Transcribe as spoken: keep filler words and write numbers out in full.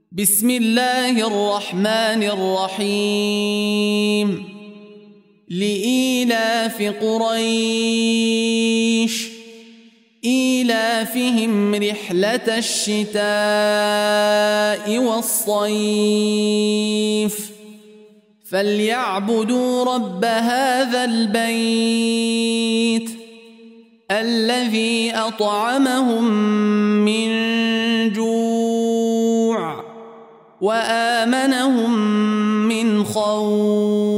بسم الله الرحمن الرحيم لإيلاف قريش إيلافهم رحلة الشتاء والصيف فليعبدوا رب هذا البيت الذي أطعمهم من جوع وآمنهم من خوف.